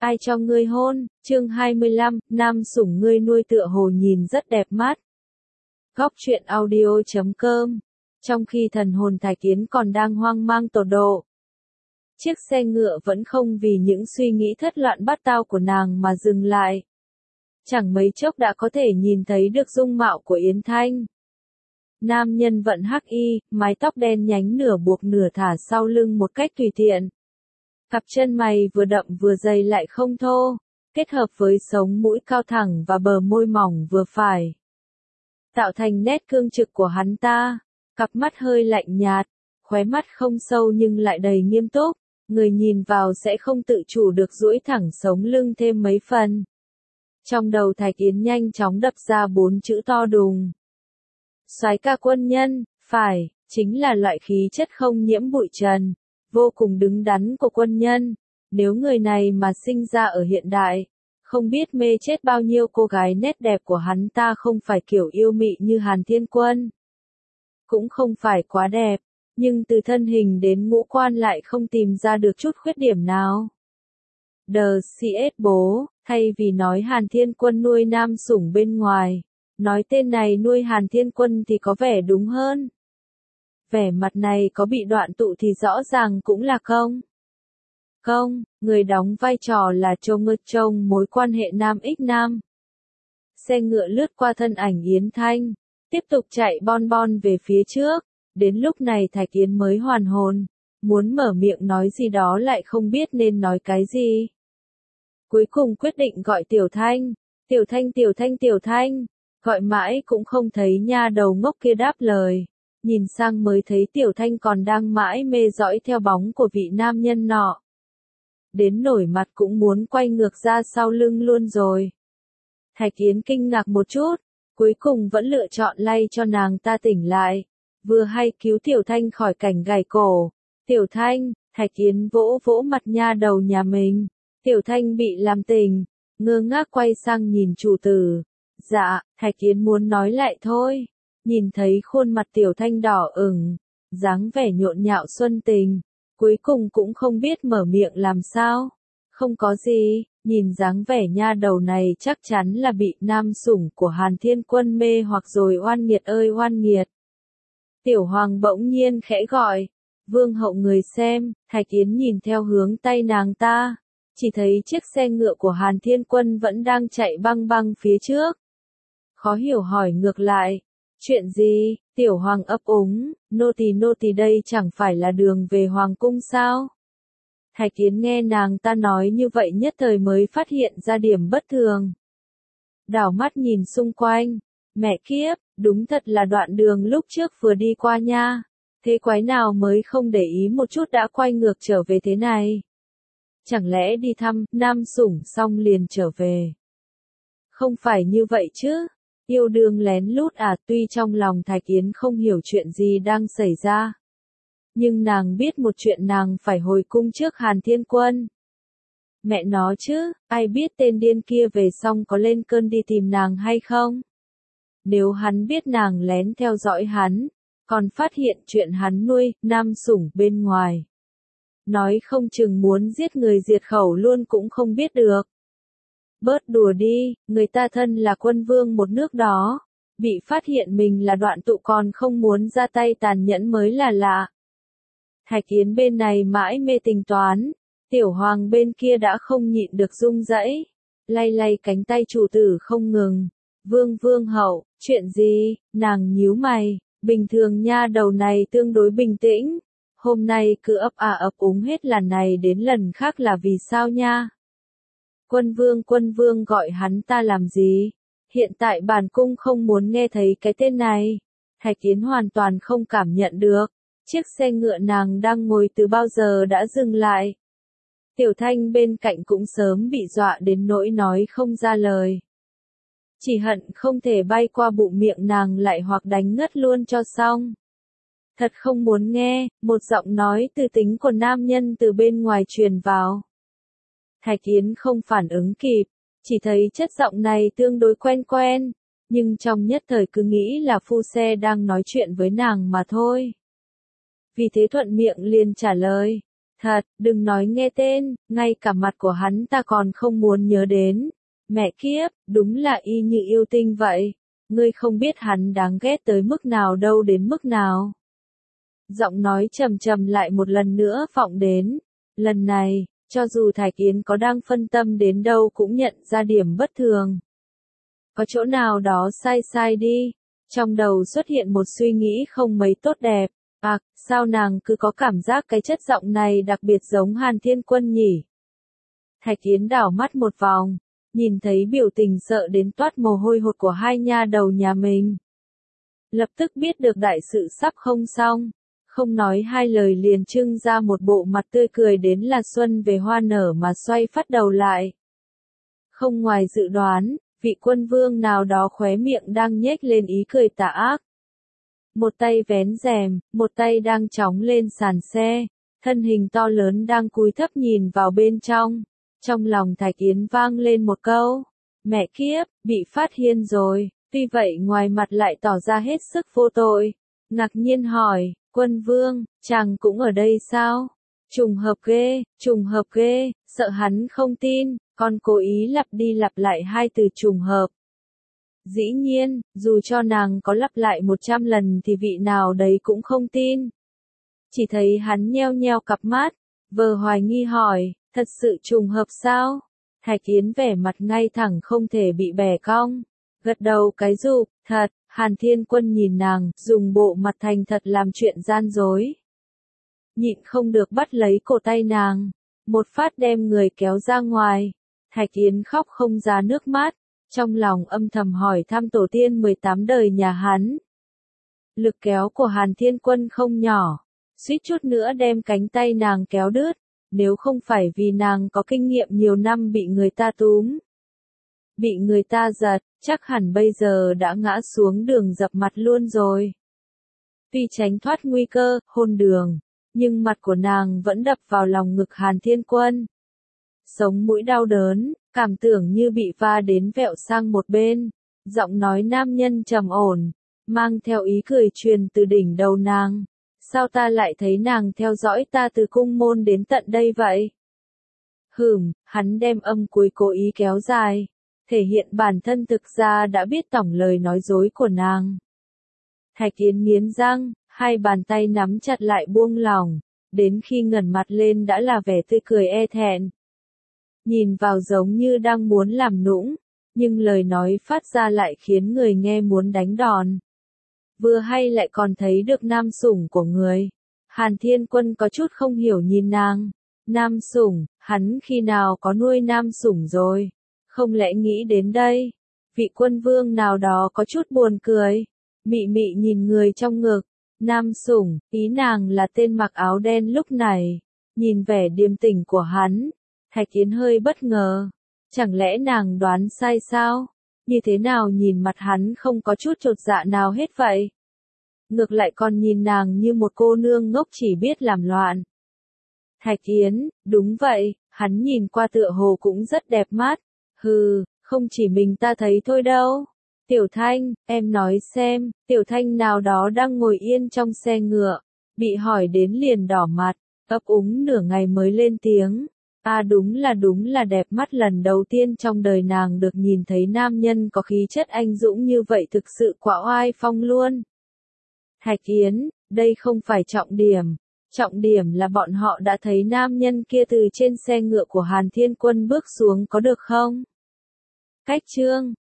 Ai cho ngươi hôn, chương 25, nam sủng ngươi nuôi tựa hồ nhìn rất đẹp mắt. Góc truyện audio.com. Trong khi thần hồn Thạch Yến còn đang hoang mang tột độ, chiếc xe ngựa vẫn không vì những suy nghĩ thất loạn bát tao của nàng mà dừng lại. Chẳng mấy chốc đã có thể nhìn thấy được dung mạo của Yến Thanh. Nam nhân vận hắc y, mái tóc đen nhánh nửa buộc nửa thả sau lưng một cách tùy tiện. Cặp chân mày vừa đậm vừa dày lại không thô, kết hợp với sống mũi cao thẳng và bờ môi mỏng vừa phải, tạo thành nét cương trực của hắn ta. Cặp mắt hơi lạnh nhạt, khóe mắt không sâu nhưng lại đầy nghiêm túc, người nhìn vào sẽ không tự chủ được duỗi thẳng sống lưng thêm mấy phần. Trong đầu Thạch Yến nhanh chóng đập ra 4 chữ to đùng. Soái ca quân nhân, phải, chính là loại khí chất không nhiễm bụi trần, vô cùng đứng đắn của quân nhân. Nếu người này mà sinh ra ở hiện đại, không biết mê chết bao nhiêu cô gái. Nét đẹp của hắn ta không phải kiểu yêu mị như Hàn Thiên Quân, cũng không phải quá đẹp, nhưng từ thân hình đến ngũ quan lại không tìm ra được chút khuyết điểm nào. CS bố, thay vì nói Hàn Thiên Quân nuôi nam sủng bên ngoài, nói tên này nuôi Hàn Thiên Quân thì có vẻ đúng hơn. Vẻ mặt này có bị đoạn tụ thì rõ ràng cũng là Công, người đóng vai trò là trong mối quan hệ nam ích nam. Xe ngựa lướt qua thân ảnh Yến Thanh, tiếp tục chạy bon bon về phía trước. Đến lúc này Thạch Yến mới hoàn hồn, muốn mở miệng nói gì đó lại không biết nên nói cái gì. Cuối cùng quyết định gọi Tiểu Thanh, gọi mãi cũng không thấy nha đầu ngốc kia đáp lời. Nhìn sang mới thấy Tiểu Thanh còn đang mãi mê dõi theo bóng của vị nam nhân nọ. Đến nổi mặt cũng muốn quay ngược ra sau lưng luôn rồi. Thạch Yến kinh ngạc một chút, cuối cùng vẫn lựa chọn lay cho nàng ta tỉnh lại, vừa hay cứu Tiểu Thanh khỏi cảnh gãy cổ. Tiểu Thanh, Thạch Yến vỗ vỗ mặt nha đầu nhà mình. Tiểu Thanh bị làm tỉnh, ngơ ngác quay sang nhìn chủ tử. Dạ, Thạch Yến muốn nói lại thôi. Nhìn thấy khuôn mặt Tiểu Thanh đỏ ửng, dáng vẻ nhộn nhạo xuân tình, cuối cùng cũng không biết mở miệng làm sao. Không có gì, nhìn dáng vẻ nha đầu này chắc chắn là bị nam sủng của Hàn Thiên Quân mê hoặc rồi. Oan nghiệt ơi oan nghiệt. Tiểu Hoàng bỗng nhiên khẽ gọi, Vương hậu người xem. Thạch Yến nhìn theo hướng tay nàng ta, chỉ thấy chiếc xe ngựa của Hàn Thiên Quân vẫn đang chạy băng băng phía trước. Khó hiểu hỏi ngược lại, chuyện gì? Tiểu Hoàng ấp úng, nô tỳ đây chẳng phải là đường về Hoàng cung sao? Thạch Yến nghe nàng ta nói như vậy nhất thời mới phát hiện ra điểm bất thường. Đảo mắt nhìn xung quanh, mẹ kiếp, đúng thật là đoạn đường lúc trước vừa đi qua nha. Thế quái nào mới không để ý một chút đã quay ngược trở về thế này? Chẳng lẽ đi thăm nam sủng xong liền trở về? Không phải như vậy chứ? Yêu đương lén lút à? Tuy trong lòng Thạch Yến không hiểu chuyện gì đang xảy ra, nhưng nàng biết một chuyện, nàng phải hồi cung trước Hàn Thiên Quân. Mẹ nó chứ, ai biết tên điên kia về xong có lên cơn đi tìm nàng hay không? Nếu hắn biết nàng lén theo dõi hắn, còn phát hiện chuyện hắn nuôi nam sủng bên ngoài, nói không chừng muốn giết người diệt khẩu luôn cũng không biết được. Bớt đùa đi, người ta thân là quân vương một nước đó, bị phát hiện mình là đoạn tụ còn không muốn ra tay tàn nhẫn mới là lạ. Thạch Yến bên này mãi mê tính toán, Tiểu Hoàng bên kia đã không nhịn được rung rẩy, lay lay cánh tay chủ tử không ngừng. Vương hậu, chuyện gì? Nàng nhíu mày, bình thường nha đầu này tương đối bình tĩnh, hôm nay cứ ấp úng hết lần này đến lần khác là vì sao nha? Quân vương gọi hắn ta làm gì? Hiện tại bản cung không muốn nghe thấy cái tên này. Thạch Yến hoàn toàn không cảm nhận được. Chiếc xe ngựa nàng đang ngồi từ bao giờ đã dừng lại. Tiểu Thanh bên cạnh cũng sớm bị dọa đến nỗi nói không ra lời. Chỉ hận không thể bay qua bụng miệng nàng lại hoặc đánh ngất luôn cho xong. Thật không muốn nghe, một giọng nói từ tính của nam nhân từ bên ngoài truyền vào. Thạch Yến không phản ứng kịp, chỉ thấy chất giọng này tương đối quen, nhưng trong nhất thời cứ nghĩ là phu xe đang nói chuyện với nàng mà thôi. Vì thế thuận miệng liền trả lời, Thật, đừng nói nghe tên, ngay cả mặt của hắn ta còn không muốn nhớ đến. Mẹ kiếp, đúng là y như yêu tinh vậy. Ngươi không biết hắn đáng ghét tới mức nào đâu, đến mức nào. Giọng nói trầm trầm lại một lần nữa vọng đến. Lần này, cho dù Thạch Yến có đang phân tâm đến đâu cũng nhận ra điểm bất thường. Có chỗ nào đó sai sai đi. Trong đầu xuất hiện một suy nghĩ không mấy tốt đẹp. À, sao nàng cứ có cảm giác cái chất giọng này đặc biệt giống Hàn Thiên Quân nhỉ? Thạch Yến đảo mắt một vòng, nhìn thấy biểu tình sợ đến toát mồ hôi hột của hai nha đầu nhà mình. Lập tức biết được đại sự sắp không xong, không nói hai lời liền trưng ra một bộ mặt tươi cười đến là xuân về hoa nở mà xoay phát đầu lại. Không ngoài dự đoán, vị quân vương nào đó khóe miệng đang nhếch lên ý cười tà ác. Một tay vén rèm, một tay đang chóng lên sàn xe, thân hình to lớn đang cúi thấp nhìn vào bên trong. Trong lòng Thạch Yến vang lên một câu, mẹ kiếp, bị phát hiện rồi, tuy vậy ngoài mặt lại tỏ ra hết sức vô tội. Ngạc nhiên hỏi, quân vương, chàng cũng ở đây sao? Trùng hợp ghê, sợ hắn không tin, con cố ý lặp đi lặp lại hai từ trùng hợp. Dĩ nhiên, dù cho nàng có lặp lại 100 lần thì vị nào đấy cũng không tin. Chỉ thấy hắn nheo nheo cặp mắt, vờ hoài nghi hỏi, thật sự trùng hợp sao? Thạch Yến vẻ mặt ngay thẳng không thể bị bẻ cong. Gật đầu cái rụp, thật, Hàn Thiên Quân nhìn nàng, dùng bộ mặt thành thật làm chuyện gian dối. Nhịn không được bắt lấy cổ tay nàng, một phát đem người kéo ra ngoài. Thạch Yến khóc không ra nước mắt. Trong lòng âm thầm hỏi thăm tổ tiên 18 đời nhà hắn. Lực kéo của Hàn Thiên Quân không nhỏ, suýt chút nữa đem cánh tay nàng kéo đứt, nếu không phải vì nàng có kinh nghiệm nhiều năm bị người ta túm. Bị người ta giật, chắc hẳn bây giờ đã ngã xuống đường dập mặt luôn rồi. Tuy tránh thoát nguy cơ, hôn đường, nhưng mặt của nàng vẫn đập vào lòng ngực Hàn Thiên Quân. Sống mũi đau đớn, cảm tưởng như bị va đến vẹo sang một bên, giọng nói nam nhân trầm ổn, mang theo ý cười truyền từ đỉnh đầu nàng. Sao ta lại thấy nàng theo dõi ta từ cung môn đến tận đây vậy? Hắn đem âm cuối cố ý kéo dài, thể hiện bản thân thực ra đã biết tổng lời nói dối của nàng. Thạch Yến nghiến răng, hai bàn tay nắm chặt lại buông lỏng, đến khi ngẩng mặt lên đã là vẻ tươi cười e thẹn. Nhìn vào giống như đang muốn làm nũng, nhưng lời nói phát ra lại khiến người nghe muốn đánh đòn. Vừa hay lại còn thấy được nam sủng của người. Hàn Thiên Quân có chút không hiểu nhìn nàng. Nam sủng, hắn khi nào có nuôi nam sủng rồi? Không lẽ nghĩ đến đây? Vị quân vương nào đó có chút buồn cười. Mị mị nhìn người trong ngực. Nam sủng, ý nàng là tên mặc áo đen lúc này. Nhìn vẻ điềm tĩnh của hắn, Thạch Yến hơi bất ngờ. Chẳng lẽ nàng đoán sai sao? Như thế nào nhìn mặt hắn không có chút chột dạ nào hết vậy? Ngược lại còn nhìn nàng như một cô nương ngốc chỉ biết làm loạn. Thạch Yến, đúng vậy, hắn nhìn qua tựa hồ cũng rất đẹp mắt. Không chỉ mình ta thấy thôi đâu. Tiểu Thanh, em nói xem, Tiểu Thanh nào đó đang ngồi yên trong xe ngựa, bị hỏi đến liền đỏ mặt, ấp úng nửa ngày mới lên tiếng. Đúng là đẹp mắt, lần đầu tiên trong đời nàng được nhìn thấy nam nhân có khí chất anh dũng như vậy, thực sự quá oai phong luôn. Thạch Yến, đây không phải trọng điểm là bọn họ đã thấy nam nhân kia từ trên xe ngựa của Hàn Thiên Quân bước xuống có được không? Cách chương